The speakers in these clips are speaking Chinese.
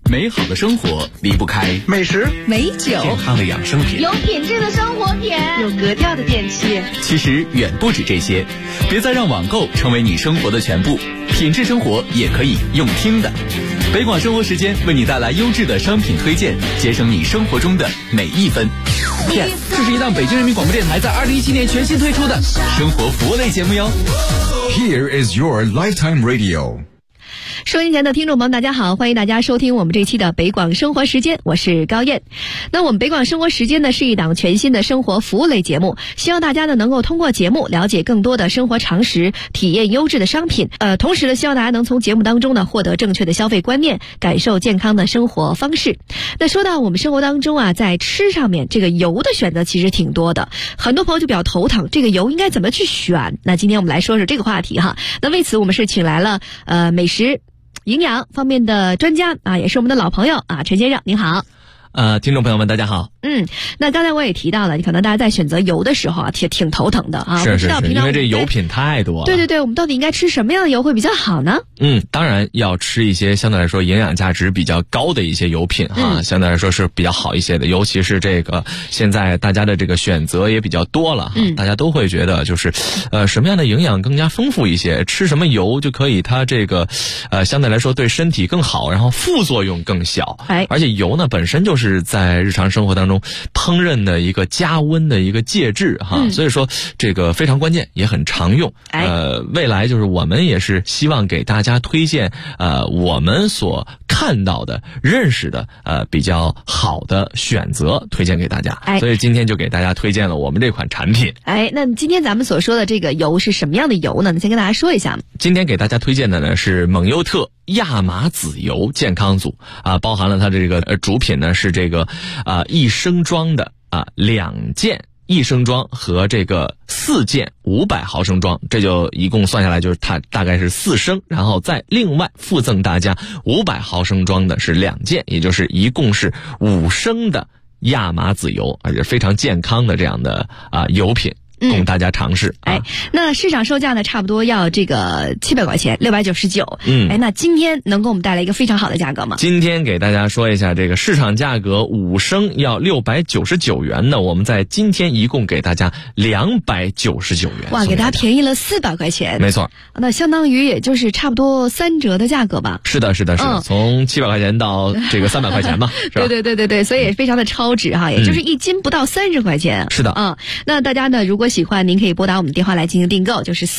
美好的生活离不开美食、 美酒、 健康的养生品， 有品质的生活品， 有格调的电器。 其实远不止这些，别再让网购成为你生活的全部，品质生活也可以用听的。北广生活时间为你带来优质的商品推荐，节省你生活中的每一分。Yes， 这是一档北京人民广播电台在2017年全新推出的生活服务类节目哟。 Here is your lifetime radio。 收音前的听众朋友大家好，欢迎大家收听我们这期的北广生活时间，我是高燕。那我们北广生活时间呢是一档全新的生活服务类节目，希望大家呢能够通过节目了解更多的生活常识，体验优质的商品，同时呢希望大家能从节目当中呢获得正确的消费观念，感受健康的生活方式。那说到我们生活当中啊，在吃上面这个油的选择其实挺多的，很多朋友就比较头疼，这个油应该怎么去选？那今天我们来说说这个话题哈。那为此我们是请来了美食营养方面的专家啊，也是我们的老朋友啊，陈先生您好。 听众朋友们大家好。 那刚才我也提到了，可能大家在选择油的时候啊，挺头疼的啊。 是，因为这油品太多了。 对，我们到底应该吃什么样的油会比较好呢？ 当然要吃一些相对来说营养价值比较高的一些油品哈，相对来说是比较好一些的。尤其是这个现在大家的这个选择也比较多了哈，大家都会觉得就是什么样的营养更加丰富一些，吃什么油就可以它这个相对来说对身体更好，然后副作用更小。而且油呢本身就是在日常生活当中烹饪的一个加温的一个介质哈，所以说这个非常关键，也很常用。未来就是我们也是希望给大家推荐我们所看到的、认识的比较好的选择，推荐给大家。所以今天就给大家推荐了我们这款产品。 那今天咱们所说的这个油是什么样的油呢？你先跟大家说一下。 今天给大家推荐的呢是蒙优特亚麻籽油健康组包含了它的这个主品呢是这个益生装的2件益生装和这个4件500毫升装，这就一共算下来就是它大概是4升，然后再另外附赠大家500毫升装的是2件，也就是一共是5升的亚麻籽油，而且非常健康的这样的油品。供大家尝试。 那市场售价呢，差不多要这个700块钱，699。那今天能给我们带来一个非常好的价格吗？ 今天给大家说一下，这个市场价格5升要699元呢，我们在今天一共给大家299元。 哇，给大家便宜了400块钱。 没错。 那相当于也就是差不多3折的价格吧？ 是的，从700块钱到这个300块钱吧，是吧？ 对，所以也非常的超值哈，也就是1斤不到30块钱。 是的。 那大家呢，如果喜欢，您可以拨打我们电话来进行订购，就是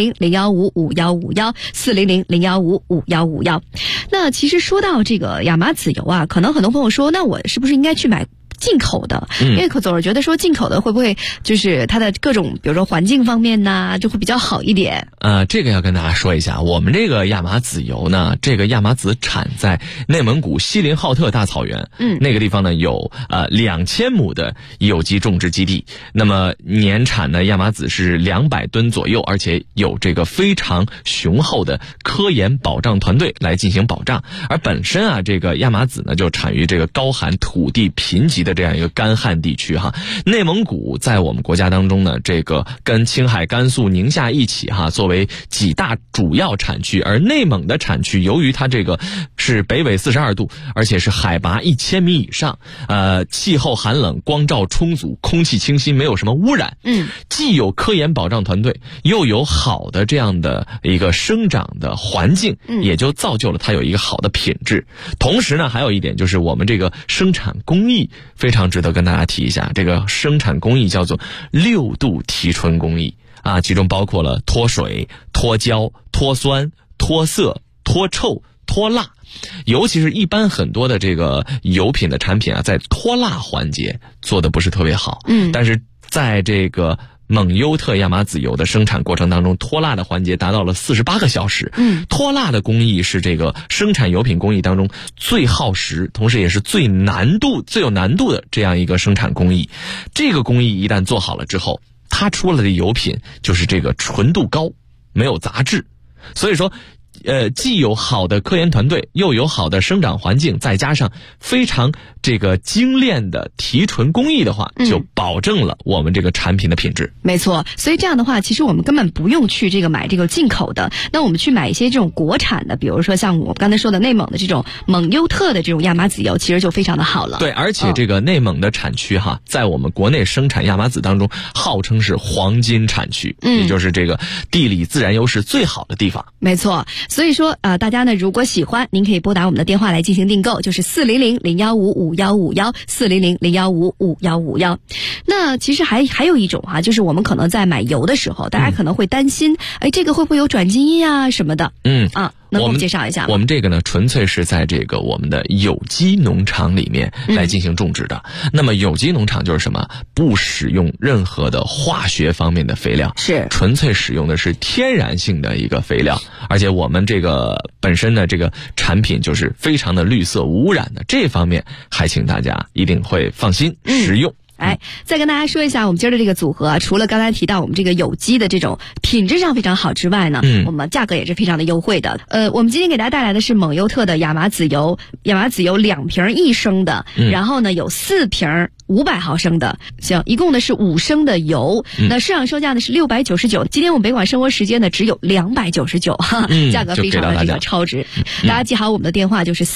400-015-5151，400-015-5151。那其实说到这个亚麻籽油啊，可能很多朋友说，那我是不是应该去买进口的？因为总是觉得说进口的会不会就是它的各种比如说环境方面呢就会比较好一点？ 这个要跟大家说一下，我们这个亚麻籽油呢，这个亚麻籽产在内蒙古锡林浩特大草原，那个地方呢有2000亩的有机种植基地，那么年产的亚麻籽是200吨左右，而且有这个非常雄厚的科研保障团队来进行保障。而本身这个亚麻籽呢就产于这个高寒土地贫瘠的这样一个干旱地区哈。内蒙古在我们国家当中呢，这个跟青海、甘肃、宁夏一起作为几大主要产区，而内蒙的产区由于它这个是北纬42度，而且是海拔1000米以上，气候寒冷，光照充足，空气清新，没有什么污染，既有科研保障团队，又有好的这样的一个生长的环境，也就造就了它有一个好的品质。同时呢，还有一点就是我们这个生产工艺非常值得跟大家提一下，这个生产工艺叫做6度提纯工艺其中包括了脱水、脱胶、脱酸、脱色、脱臭、脱蜡，尤其是一般很多的这个油品的产品在脱蜡环节做的不是特别好，但是在这个蒙优特亚麻籽油的生产过程当中，脱蜡的环节达到了48个小时。脱蜡的工艺是这个生产油品工艺当中最耗时，同时也是最有难度的这样一个生产工艺。这个工艺一旦做好了之后，它出来的油品就是这个纯度高，没有杂质。所以说既有好的科研团队，又有好的生长环境，再加上非常这个精炼的提纯工艺的话，就保证了我们这个产品的品质。 没错，所以这样的话，其实我们根本不用去这个买这个进口的，那我们去买一些这种国产的，比如说像我刚才说的内蒙的这种蒙优特的这种亚麻籽油，其实就非常的好了。 对，而且这个内蒙的产区哈，在我们国内生产亚麻籽当中，号称是黄金产区，也就是这个地理自然优势最好的地方。 没错，所以说大家呢如果喜欢，您可以拨打我们的电话来进行订购，就是400-015-5151，400-015-5151。那其实还有一种就是我们可能在买油的时候，大家可能会担心，这个会不会有转基因啊什么的？能给我们介绍一下吗？ 我们这个呢，纯粹是在这个我们的有机农场里面来进行种植的。那么有机农场就是什么？不使用任何的化学方面的肥料， 是纯粹使用的是天然性的一个肥料，而且我们这个本身的这个产品就是非常的绿色无污染的，这方面还请大家一定会放心食用。 再跟大家说一下我们今儿的这个组合，除了刚才提到我们这个有机的这种品质上非常好之外呢，我们价格也是非常的优惠的。我们今天给大家带来的是蒙优特的亚麻籽油2瓶1升的，然后呢有4瓶500毫升的，行，一共呢是5升的油，那市场售价呢是699，今天我们北广生活时间呢只有299，价格非常的这个超值。大家记好我们的电话就是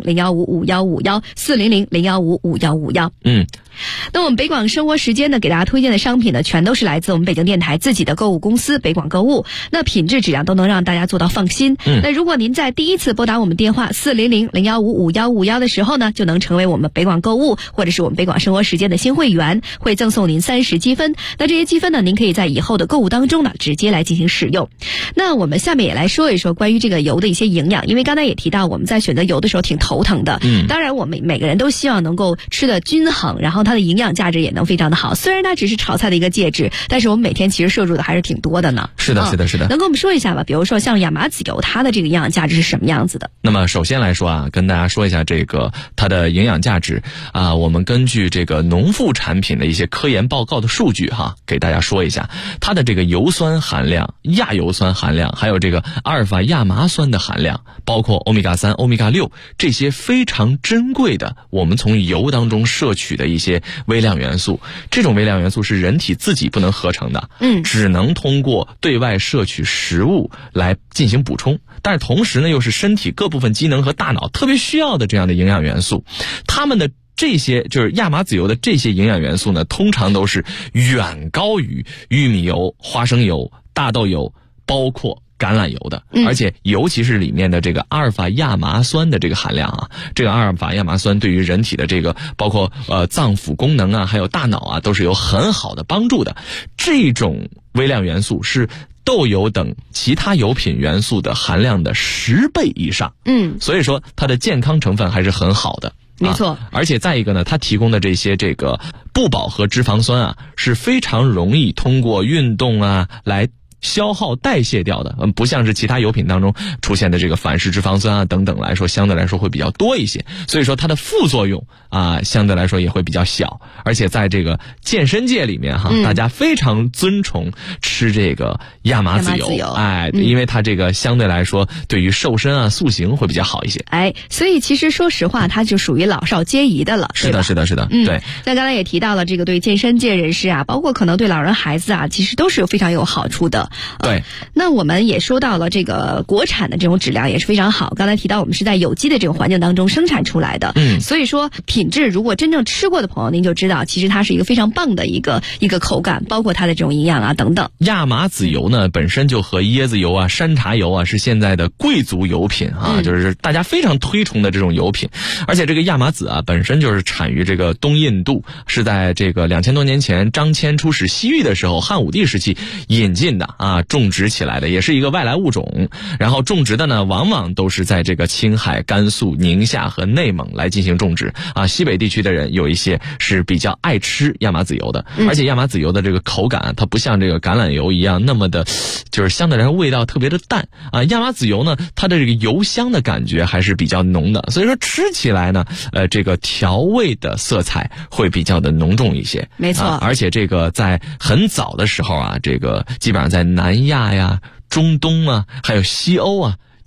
400-015-5151，400-015-5151。那我们北广生活时间呢，给大家推荐的商品呢，全都是来自我们北京电台自己的购物公司北广购物，那品质质量都能让大家做到放心。那如果您在第一次拨打我们电话400-015-5151的时候呢，就能成为我们北广购物或者是我们北广生活时间的新会员，会赠送您30积分。那这些积分呢，您可以在以后的购物当中呢，直接来进行使用。那我们下面也来说一说关于这个油的一些营养，因为刚才也提到我们在选择油的时候挺头疼的。当然我们每个人都希望能够吃的均衡，然后它的营养价值也能非常的好。虽然它只是炒菜的一个介质，但是我们每天其实摄入的还是挺多的呢。 是的。 能跟我们说一下吧？比如说像亚麻籽油，它的这个营养价值是什么样子的？ 那么首先来说跟大家说一下这个它的营养价值我们根据这个农副产品的一些科研报告的数据给大家说一下它的这个油酸含量、亚油酸含量，还有这个阿尔法亚麻酸的含量，包括欧米伽3、欧米伽6这些非常珍贵的我们从油当中摄取的一些微量元素。这种微量元素是人体自己不能合成的，只能通过对外摄取食物来进行补充，但是同时呢又是身体各部分机能和大脑特别需要的这样的营养元素。它们的这些就是亚麻籽油的这些营养元素呢，通常都是远高于玉米油、花生油、大豆油，包括橄榄油的，而且尤其是里面的这个阿尔法亚麻酸的这个含量这个阿尔法亚麻酸对于人体的这个包括脏腑功能还有大脑都是有很好的帮助的。这种微量元素是豆油等其他油品元素的含量的10倍以上，所以说它的健康成分还是很好的。 没错， 而且再一个呢，它提供的这些这个不饱和脂肪酸是非常容易通过运动来消耗代谢掉的，不像是其他油品当中出现的这个反式脂肪酸等等来说，相对来说会比较多一些，所以说它的副作用相对来说也会比较小。而且在这个健身界里面大家非常尊崇吃这个亚麻籽油，因为它这个相对来说对于瘦身塑形会比较好一些。 所以其实说实话，它就属于老少皆宜的了。 是的，对。 像刚才也提到了这个对健身界人士包括可能对老人孩子其实都是非常有好处的。 对， 那我们也说到了这个国产的这种质量也是非常好。刚才提到我们是在有机的这种环境当中生产出来的，所以说品质如果真正吃过的朋友，您就知道其实它是一个非常棒的一个口感，包括它的这种营养等等。 亚麻籽油呢本身就和椰子油山茶油是现在的贵族油品就是大家非常推崇的这种油品。而且这个亚麻籽本身就是产于这个东印度，是在这个2000多年前张骞出使西域的时候，汉武帝时期引进的种植起来的，也是一个外来物种。然后种植的呢往往都是在这个青海、甘肃、宁夏和内蒙来进行种植西北地区的人有一些是比较爱吃亚麻籽油的，而且亚麻籽油的这个口感它不像这个橄榄油一样那么的就是相对来说味道特别的淡亚麻籽油呢它的这个油香的感觉还是比较浓的，所以说吃起来呢这个调味的色彩会比较的浓重一些。 没错， 而且这个在很早的时候这个基本上在南亚呀、中东还有西欧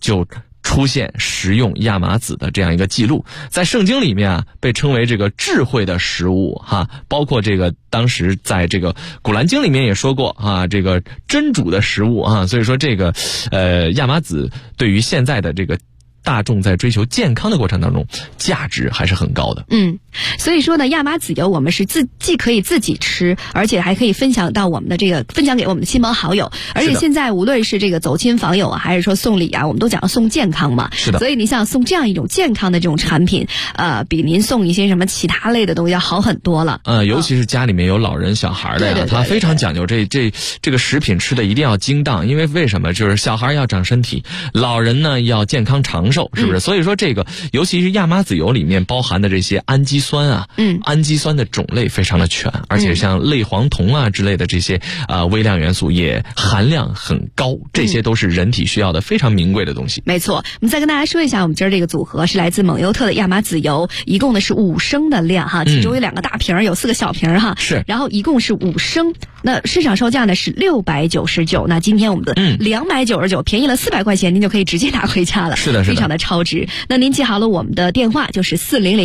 就出现食用亚麻籽的这样一个记录。在圣经里面啊，被称为这个智慧的食物哈，包括这个当时在这个古兰经里面也说过啊，这个真主的食物啊，所以说这个亚麻籽对于现在的这个大众在追求健康的过程当中，价值还是很高的。 所以说呢，亚麻籽油我们是既可以自己吃，而且还可以分享给我们的亲朋好友。而且现在无论是这个走亲访友啊，还是说送礼啊，我们都讲要送健康嘛。 是的。 所以你想送这样一种健康的这种产品，比您送一些什么其他类的东西要好很多了。 尤其是家里面有老人小孩的呀，他非常讲究这个食品吃的一定要精当，因为什么？就是小孩要长身体，老人呢要健康长寿，是不是？所以说这个尤其是亚麻籽油里面包含的这些氨基酸啊，氨基酸的种类非常的全，而且像类黄酮啊之类的这些微量元素也含量很高，这些都是人体需要的非常名贵的东西。 没错，我们再跟大家说一下，我们今儿这个组合是来自蒙优特的亚麻籽油，一共呢是5升的量哈，其中有2个大瓶，有4个小瓶哈， 是， 然后一共是5升。那市场售价呢是699，那今天我们的299，便宜了400块钱，您就可以直接拿回家了。 是的， 非常的超值。那您记好了我们的电话就是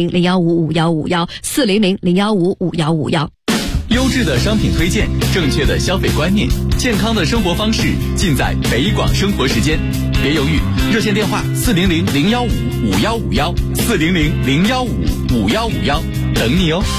400-015-5151，400-015-5151。 优质的商品推荐，正确的消费观念，健康的生活方式，尽在北广生活时间。别犹豫，热线电话400-015-5151，400-015-5151，等你哦。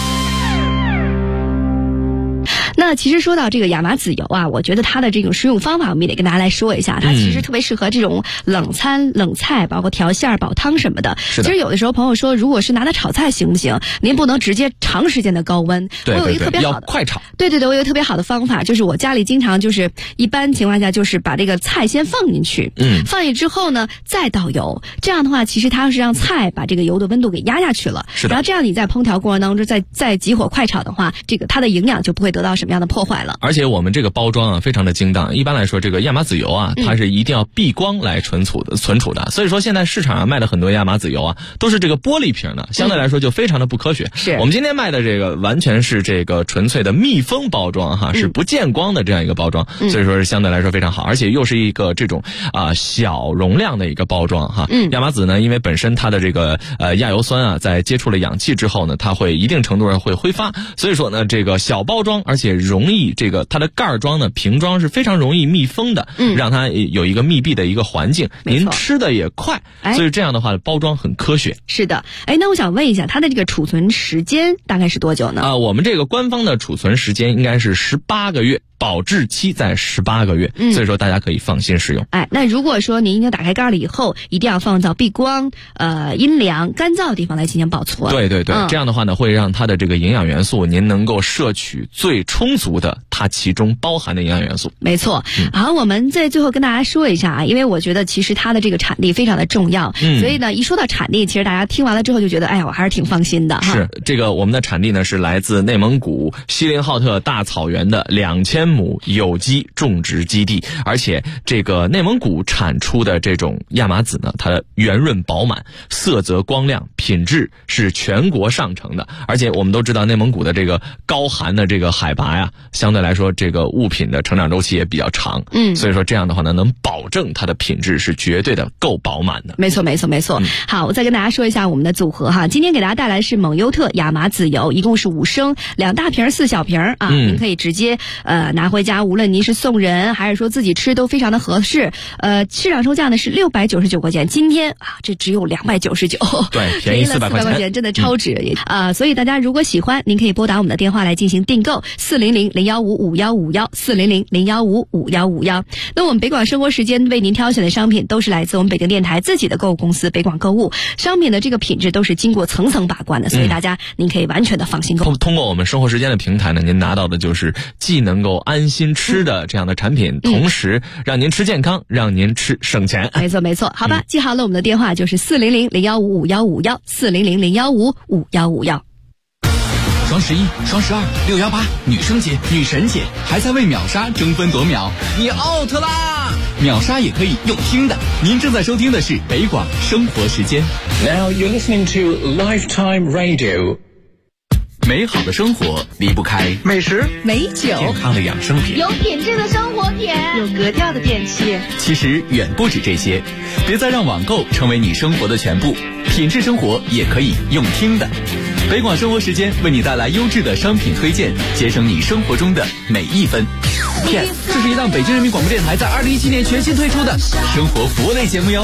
那其实说到这个亚麻籽油啊，我觉得它的这种食用方法我们也得跟大家来说一下，它其实特别适合这种冷餐、冷菜，包括调馅儿、煲汤什么的。 是的。 其实有的时候朋友说，如果是拿它炒菜行不行？您不能直接长时间的高温。 对， 我有一个特别好的， 要快炒。 对，我有一个特别好的方法，就是我家里经常就是一般情况下就是把这个菜先放进去，放进之后呢再倒油，这样的话其实它是让菜把这个油的温度给压下去了。 是的。 然后这样你在烹调过程当中再急火快炒的话，这个它的营养就不会得到什么样的破坏了。 而且我们这个包装啊非常的精当，一般来说这个亚麻籽油啊它是一定要避光来存储的，所以说现在市场上卖的很多亚麻籽油啊都是这个玻璃瓶的，相对来说就非常的不科学。 是。 我们今天卖的这个完全是这个纯粹的密封包装哈，是不见光的这样一个包装，所以说是相对来说非常好，而且又是一个这种小容量的一个包装哈。亚麻籽呢，因为本身它的这个亚油酸啊在接触了氧气之后呢，它会一定程度上会挥发，所以说呢这个小包装而且容易这个它的盖装呢瓶装是非常容易密封的，让它有一个密闭的一个环境，您吃的也快，所以这样的话包装很科学。 是的。那我想问一下，它的这个储存时间大概是多久呢？ 我们这个官方的储存时间应该是18个月，保质期在18个月，所以说大家可以放心使用。 那如果说您已经打开盖了以后，一定要放到避光、阴凉、干燥的地方来进行保存。 对，这样的话呢，会让它的这个营养元素您能够摄取最充足的它其中包含的营养元素。 没错。好，我们在最后跟大家说一下啊，因为我觉得其实它的这个产地非常的重要，所以呢，一说到产地，其实大家听完了之后就觉得，我还是挺放心的。 是，这个我们的产地呢是来自内蒙古锡林浩特大草原的2000亩有机种植基地，而且这个内蒙古产出的这种亚麻籽呢，它圆润饱满，色泽光亮，品质是全国上乘的。而且我们都知道内蒙古的这个高寒的这个海拔呀，相对来说这个物品的成长周期也比较长，所以说这样的话呢，能保证它的品质是绝对的够饱满的。 没错。好，我再跟大家说一下我们的组合哈，今天给大家带来的是蒙优特亚麻籽油，一共是5升，2大瓶4小瓶啊，您可以直接拿回家，无论您是送人还是说自己吃都非常的合适。市场售价呢是699块钱，今天这只有299， 对，便宜400块钱， 真的超值所以大家如果喜欢，您可以拨打我们的电话来进行订购，400-015-5151，400-015-5151。那我们北广生活时间为您挑选的商品都是来自我们北京电台自己的购物公司北广购物，商品的这个品质都是经过层层把关的，所以大家您可以完全的放心购。 通过我们生活时间的平台呢，您拿到的就是既能够安心吃的这样的产品，同时让您吃健康，让您吃省钱。 没错。好吧，记好了我们的电话就是400-015-5151，400-015-5151。 双11、双12、618，女生节、女神节，还在为秒杀争分夺秒，你 out 啦！秒杀也可以用听的。您正在收听的是北广生活时间。 Now you're listening to Lifetime Radio。 美好的生活离不开美食、 美酒、 健康的养生品， 有品质的生活品， 有格调的电器。 其实远不止这些，别再让网购成为你生活的全部，品质生活也可以用听的。北广生活时间为你带来优质的商品推荐，节省你生活中的每一分。Yes， 这是一档北京人民广播电台在2017年全新推出的生活服务类节目哟。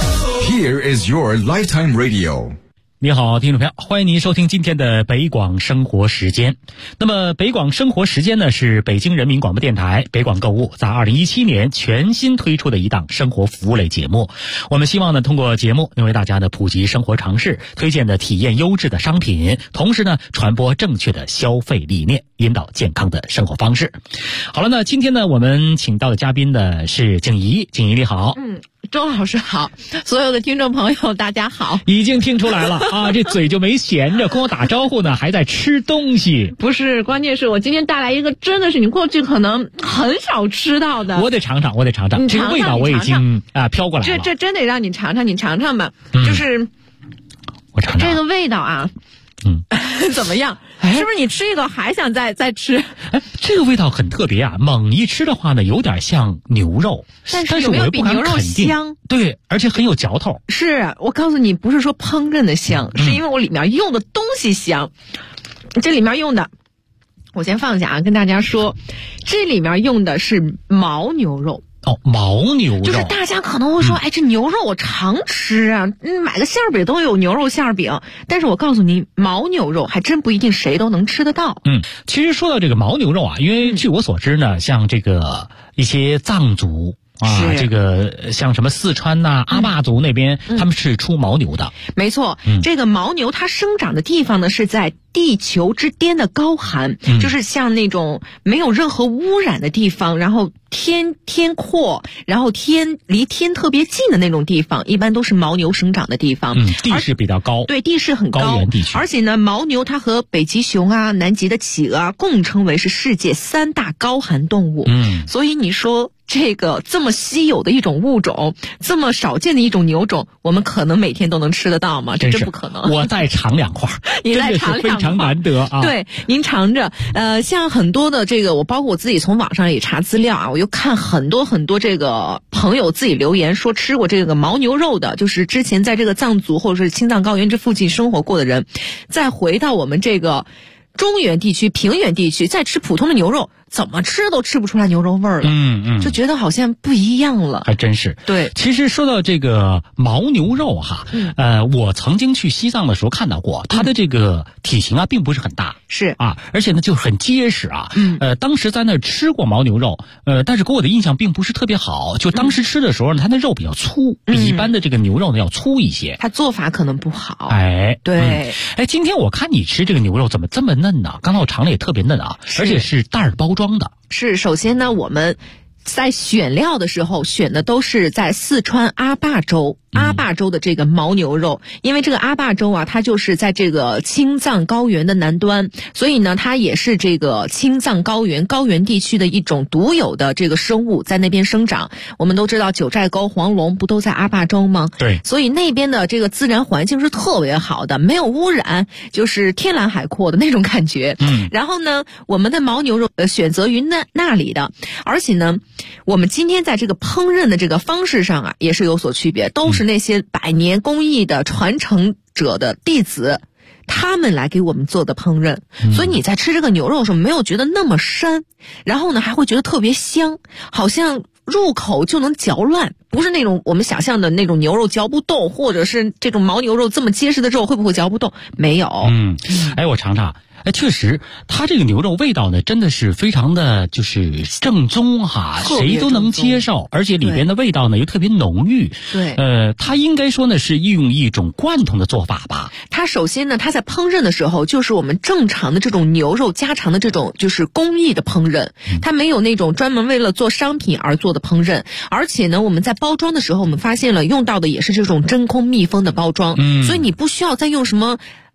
Here is your lifetime radio。 你好，听众朋友，欢迎您收听今天的北广生活时间。那么北广生活时间呢，是北京人民广播电台北广购物在2017年全新推出的一档生活服务类节目。我们希望呢，通过节目能为大家呢普及生活常识，推荐的体验优质的商品，同时呢传播正确的消费理念，引导健康的生活方式。好了，那今天呢，我们请到的嘉宾呢是静怡，静怡你好。 周老师好，所有的听众朋友大家好。 已经听出来了啊，这嘴就没闲着，跟我打招呼呢，还在吃东西。 不是，关键是我今天带来一个真的是你过去可能很少吃到的。 我得尝尝，这个味道我已经飘过来了。 这真得让你尝尝，你尝尝吧。就是我尝尝这个味道啊。怎么样？是不是你吃一个还想再吃？ 这个味道很特别啊！猛一吃的话呢，有点像牛肉， 但是我又不敢肯定。香？ 对，而且很有嚼头。 是我告诉你，不是说烹饪的香，是因为我里面用的东西香。这里面用的，我先放下啊，跟大家说，这里面用的是牦牛肉。 牦牛肉就是大家可能会说，这牛肉我常吃啊，买个馅饼都有牛肉馅饼，但是我告诉你，牦牛肉还真不一定谁都能吃得到。 其实说到这个牦牛肉啊，因为据我所知呢，像这个一些藏族这个像什么四川阿坝族那边，他们是出牦牛的。 没错，这个牦牛它生长的地方呢是在地球之巅的高寒，就是像那种没有任何污染的地方，然后天阔，然后离天特别近的那种地方，一般都是牦牛生长的地方。 地势比较高。 对，地势很高， 高原地区。 而且呢，牦牛它和北极熊南极的企鹅共称为是世界3大高寒动物。所以你说这个这么稀有的一种物种，这么少见的一种牛种，我们可能每天都能吃得到吗？这真不可能。 我再尝2块， 你再尝2块， 非常难得啊。 对，您尝着。像很多的这个，我包括我自己从网上也查资料啊，我又看很多这个朋友自己留言说吃过这个牦牛肉的，就是之前在这个藏族或者是青藏高原这附近生活过的人，再回到我们这个中原地区、平原地区，再吃普通的牛肉，怎么吃都吃不出来牛肉味儿了。就觉得好像不一样了。 还真是。 对， 其实说到这个牦牛肉我曾经去西藏的时候看到过，它的这个体型并不是很大。 是而且呢就很结实当时在那吃过牦牛肉，但是给我的印象并不是特别好。就当时吃的时候呢，它的肉比较粗，比一般的这个牛肉呢要粗一些。 它做法可能不好。 对。今天我看你吃这个牛肉怎么这么嫩呢？刚才我尝了也特别嫩而且是袋儿包装的。 是，首先呢，我们在选料的时候选的都是在四川阿坝州的这个牦牛肉，因为这个阿坝州它就是在这个青藏高原的南端，所以呢它也是这个青藏高原地区的一种独有的这个生物在那边生长。我们都知道九寨沟、黄龙不都在阿坝州吗？ 对， 所以那边的这个自然环境是特别好的，没有污染，就是天蓝海阔的那种感觉。然后呢，我们的牦牛肉选择于那里的，而且呢我们今天在这个烹饪的这个方式上也是有所区别，都是那些百年工艺的传承者的弟子，他们来给我们做的烹饪。所以你在吃这个牛肉的时候没有觉得那么膻，然后呢还会觉得特别香，好像入口就能嚼烂，不是那种我们想象的那种牛肉嚼不动，或者是这种牦牛肉这么结实的肉会不会嚼不动？没有。 我尝尝。确实，它这个牛肉味道呢，真的是非常的就是正宗谁都能接受，而且里边的味道呢又特别浓郁。 对， 它应该说呢是用一种罐头的做法吧。 它首先呢，它在烹饪的时候就是我们正常的这种牛肉家常的这种就是工艺的烹饪，它没有那种专门为了做商品而做的烹饪。而且呢，我们在包装的时候，我们发现了用到的也是这种真空密封的包装，所以你不需要再用什么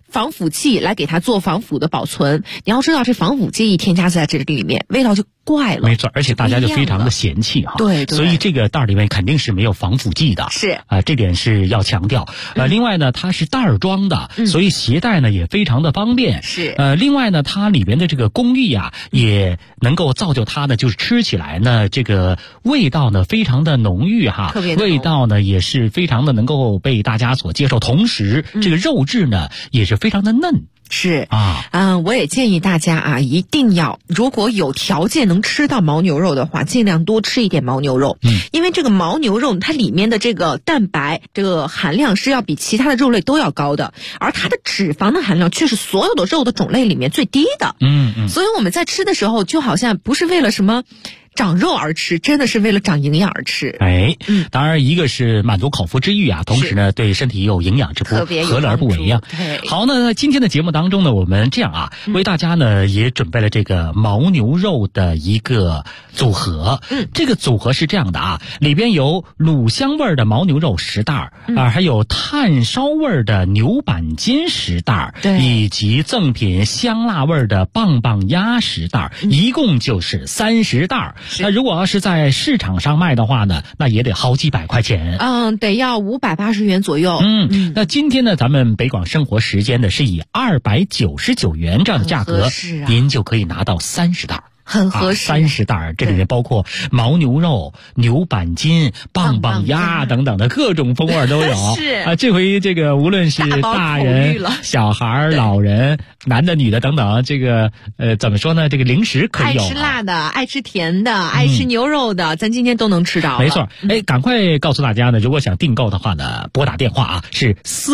防腐剂来给它做防腐的保存。你要知道，这防腐剂一添加在这里面，味道就怪了。 没错，而且大家就非常的嫌弃哈。 对， 所以这个袋里面肯定是没有防腐剂的。 是这点是要强调。另外呢，它是袋儿装的，所以携带呢也非常的方便。 是另外呢，它里边的这个工艺啊，也能够造就它呢，就是吃起来呢，这个味道呢非常的浓郁哈， 特别浓， 味道呢也是非常的能够被大家所接受，同时这个肉质呢也是非常的嫩。 是我也建议大家啊，一定要如果有条件能吃到牦牛肉的话，尽量多吃一点牦牛肉。因为这个牦牛肉它里面的这个蛋白这个含量是要比其他的肉类都要高的，而它的脂肪的含量却是所有的肉的种类里面最低的。所以我们在吃的时候就好像不是为了什么长肉而吃，真的是为了长营养而吃。 当然一个是满足口腹之欲啊，同时呢对身体有营养之补，何乐而不为呀？好，那今天的节目当中呢，我们这样啊，为大家呢也准备了这个牦牛肉的一个组合。这个组合是这样的啊，里边有卤香味的牦牛肉10袋还有炭烧味的牛板筋10袋以及赠品香辣味的棒棒鸭10袋一共就是30袋。那如果要是在市场上卖的话呢，那也得好几百块钱。 得要580元左右。 那今天呢，咱们北广生活时间呢是以299元这样的价格，您就可以拿到30袋。 很合适 ，30袋，这里面包括牦牛肉、牛板筋、棒棒鸭等等的各种风味都有。 是这回这个无论是大人、小孩、老人、男的、女的等等，这个怎么说呢？这个零食可以有， 爱吃辣的、爱吃甜的、爱吃牛肉的，咱今天都能吃到了。 没错，赶快告诉大家呢，如果想订购的话呢，拨打电话啊，是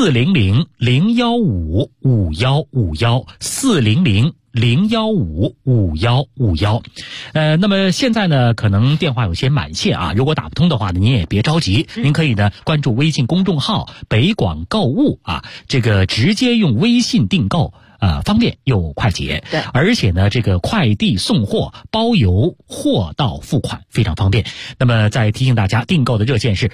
400-015-5151，400-015-5151。那么现在呢，可能电话有些满线啊，如果打不通的话呢，您也别着急，您可以呢关注微信公众号北广购物啊，这个直接用微信订购。方便又快捷， 对， 而且呢，这个快递送货包邮，货到付款非常方便。那么再提醒大家，订购的热线是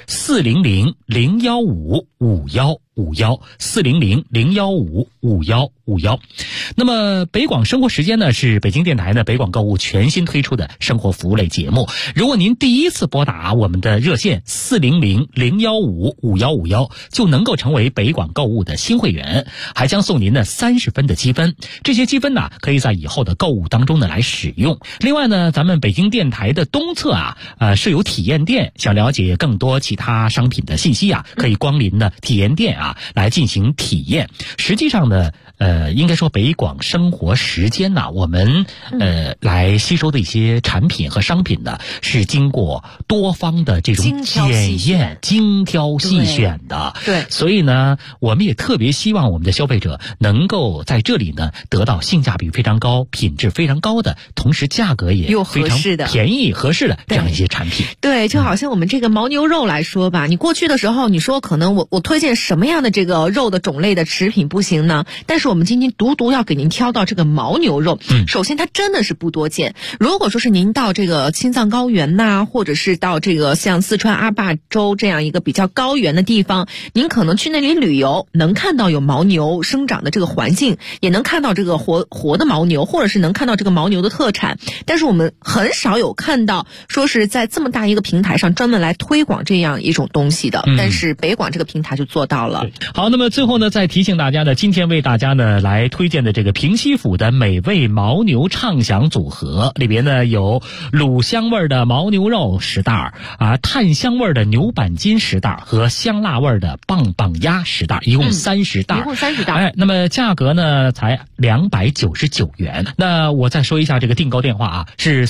400-015-5151，400-015-5151。那么北广生活时间呢，是北京电台呢北广购物全新推出的生活服务类节目。如果您第一次拨打我们的热线400-015-5151，就能够成为北广购物的新会员，还将送您呢30分的积分。这些积分呢，可以在以后的购物当中呢来使用。另外呢，咱们北京电台的东侧啊，设有体验店，想了解更多其他商品的信息啊，可以光临呢体验店啊来进行体验。实际上呢，应该说北广生活时间呢，我们来吸收的一些产品和商品呢，是经过多方的这种检验、精挑细选的。 对， 所以呢，我们也特别希望我们的消费者能够在这里呢得到性价比非常高、品质非常高的，同时价格也非常便宜合适的这样一些产品。 对，就好像我们这个牦牛肉来说吧，你过去的时候你说可能我推荐什么样的这个肉的种类的食品不行呢？但是我们今天独要给您挑到这个牦牛肉，首先它真的是不多见。如果说是您到这个青藏高原呐，或者是到这个像四川阿坝州这样一个比较高原的地方，您可能去那里旅游，能看到有牦牛生长的这个环境，也能看到这个活的牦牛，或者是能看到这个牦牛的特产。但是我们很少有看到说是在这么大一个平台上专门来推广这样一种东西的，但是北广这个平台就做到了。 好，那么最后呢，再提醒大家呢，今天为大家呢来推荐的这个平西府的美味牦牛畅享组合，里边呢有卤香味的牦牛肉10袋炭香味的牛板筋10袋和香辣味的棒棒鸭10袋，一共30袋。 一共30袋。 那么价格呢才299元。那我再说一下这个订购电话啊，是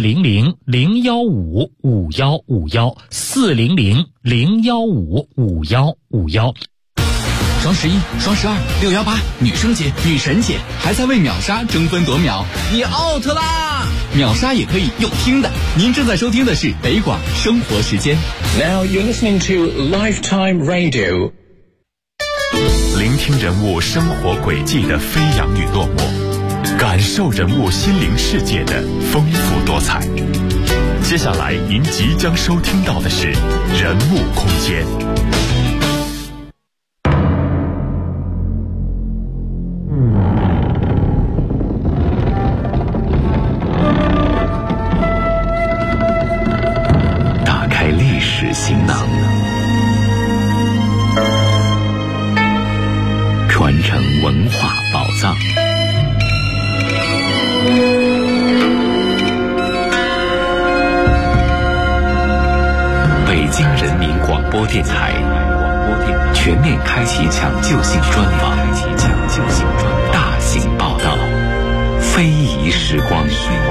400-015-5151，400-015-5151。 双11、双12、618，女生节、女神节，还在为秒杀争分夺秒，你 out 啦！秒杀也可以用听的。您正在收听的是北广生活时间。 Now you're listening to Lifetime Radio。 聆听人物生活轨迹的飞扬与落寞，感受人物心灵世界的丰富多彩。接下来您即将收听到的是人物空间。 行囊，传承文化宝藏。北京人民广播电台全面开启抢救性专访，大型报道，非遗时光。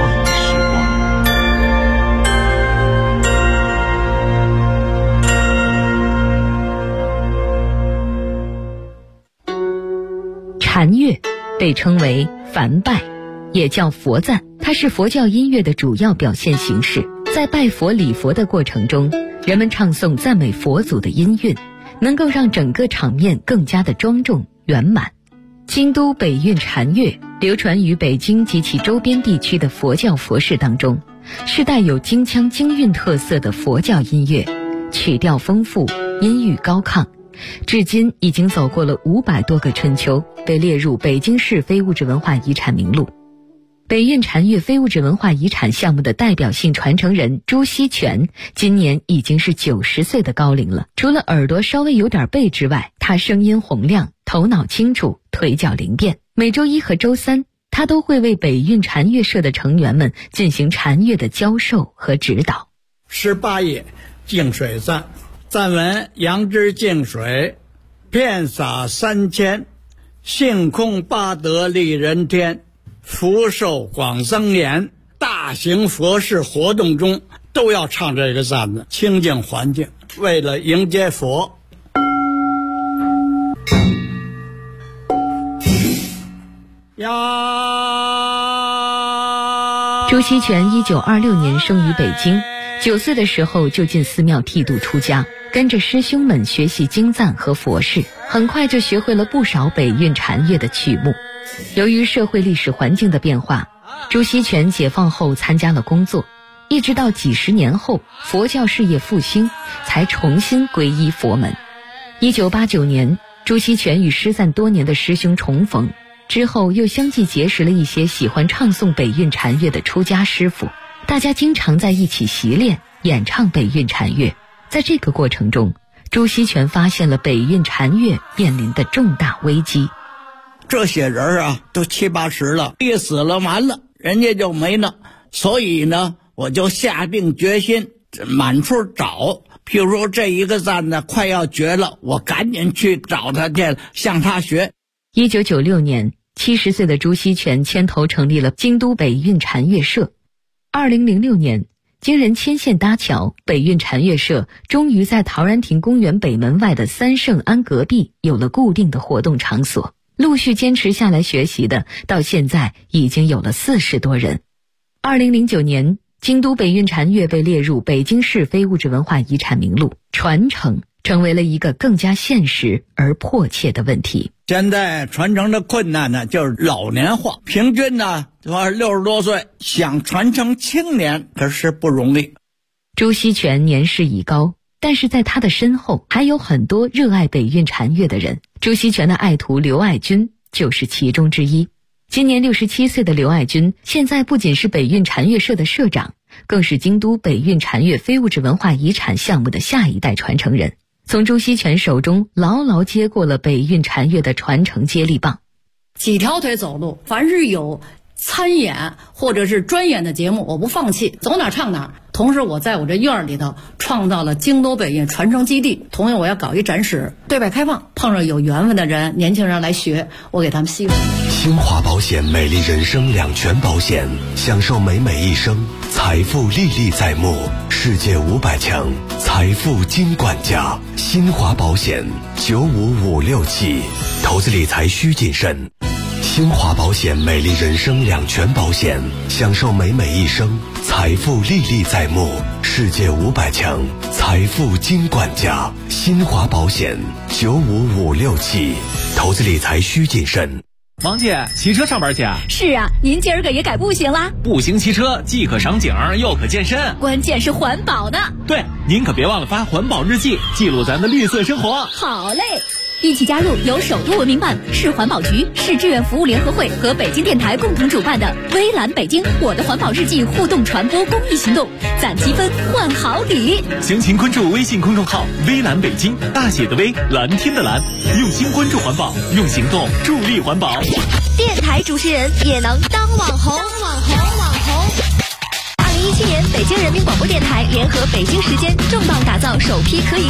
禅乐被称为梵拜，也叫佛赞，它是佛教音乐的主要表现形式。在拜佛礼佛的过程中，人们唱诵赞美佛祖的音韵，能够让整个场面更加的庄重圆满。京都北韵禅乐流传于北京及其周边地区的佛教佛事当中，是带有京腔京韵特色的佛教音乐，曲调丰富，音域高亢，至今已经走过了500多个春秋，被列入北京市非物质文化遗产名录。北韵禅乐非物质文化遗产项目的代表性传承人朱锡全今年已经是90岁的高龄了。除了耳朵稍微有点背之外，他声音洪亮，头脑清楚，腿脚灵便。每周一和周三，他都会为北韵禅乐社的成员们进行禅乐的教授和指导。 18页净水赞，赞文：杨枝净水，遍洒3000，性空八德利人天，福寿广增延。大型佛事活动中都要唱这个赞子，清净环境，为了迎接佛。 朱锡全1926年生于北京，9岁的时候就进寺庙剃度出家，跟着师兄们学习经赞和佛事，很快就学会了不少北韵禅乐的曲目。由于社会历史环境的变化，朱锡全解放后参加了工作，一直到几十年后佛教事业复兴，才重新皈依佛门。1989年，朱锡全与失散多年的师兄重逢，之后又相继结识了一些喜欢唱诵北韵禅乐的出家师傅，大家经常在一起习练演唱北韵禅乐。在这个过程中，朱锡全发现了北韵禅乐面临的重大危机。 这些人啊，都70、80了，一死了完了，人家就没了。所以呢，我就下定决心满处找。譬如说这一个赞呢快要绝了，我赶紧去找他去，向他学。 1996年，70岁的朱锡全牵头成立了京都北韵禅乐社。2006年，经人牵线搭桥，北韵禅乐社终于在陶然亭公园北门外的三圣庵隔壁有了固定的活动场所。陆续坚持下来学习的，到现在已经有了40多人。2009年，京都北韵禅乐被列入北京市非物质文化遗产名录，传承成为了一个更加现实而迫切的问题。 现在传承的困难呢，就是老年化，平均呢60多岁，想传承青年可是不容易。 朱锡全年事已高，但是在他的身后还有很多热爱北韵禅乐的人。朱锡全的爱徒刘爱军就是其中之一。今年67岁的刘爱军，现在不仅是北韵禅乐社的社长，更是京都北韵禅乐非物质文化遗产项目的下一代传承人，从朱锡全手中牢牢接过了北韵禅乐的传承接力棒。 几条腿走路，凡是有参演或者是专演的节目，我不放弃，走哪唱哪。同时我在我这院里头创造了京都北韵传承基地，同样我要搞一展示，对外开放，碰上有缘分的人，年轻人来学，我给他们希望。 新华保险美丽人生两全保险，享受美美一生，财富历历在目，世界500强，财富金管家。新华保险95567，投资理财需谨慎。新华保险美丽人生两全保险，享受美美一生，财富历历在目，世界500强，财富金管家。新华保险95567，投资理财需谨慎。 王姐，骑车上班去啊？ 是啊，您今儿个也改步行啦？ 步行骑车既可赏景又可健身， 关键是环保呢。 对，您可别忘了发环保日记，记录咱的绿色生活。 好嘞。 一起加入由首都文明办、市环保局、市志愿服务联合会和北京电台共同主办的微蓝北京我的环保日记互动传播公益行动，攒积分换好礼。 详情关注微信公众号微蓝北京，大写的微，蓝天的蓝，用心关注环保，用行动助力环保。 电台主持人也能当网红。2017年，北京人民广播电台联合北京时间重磅打造首批可以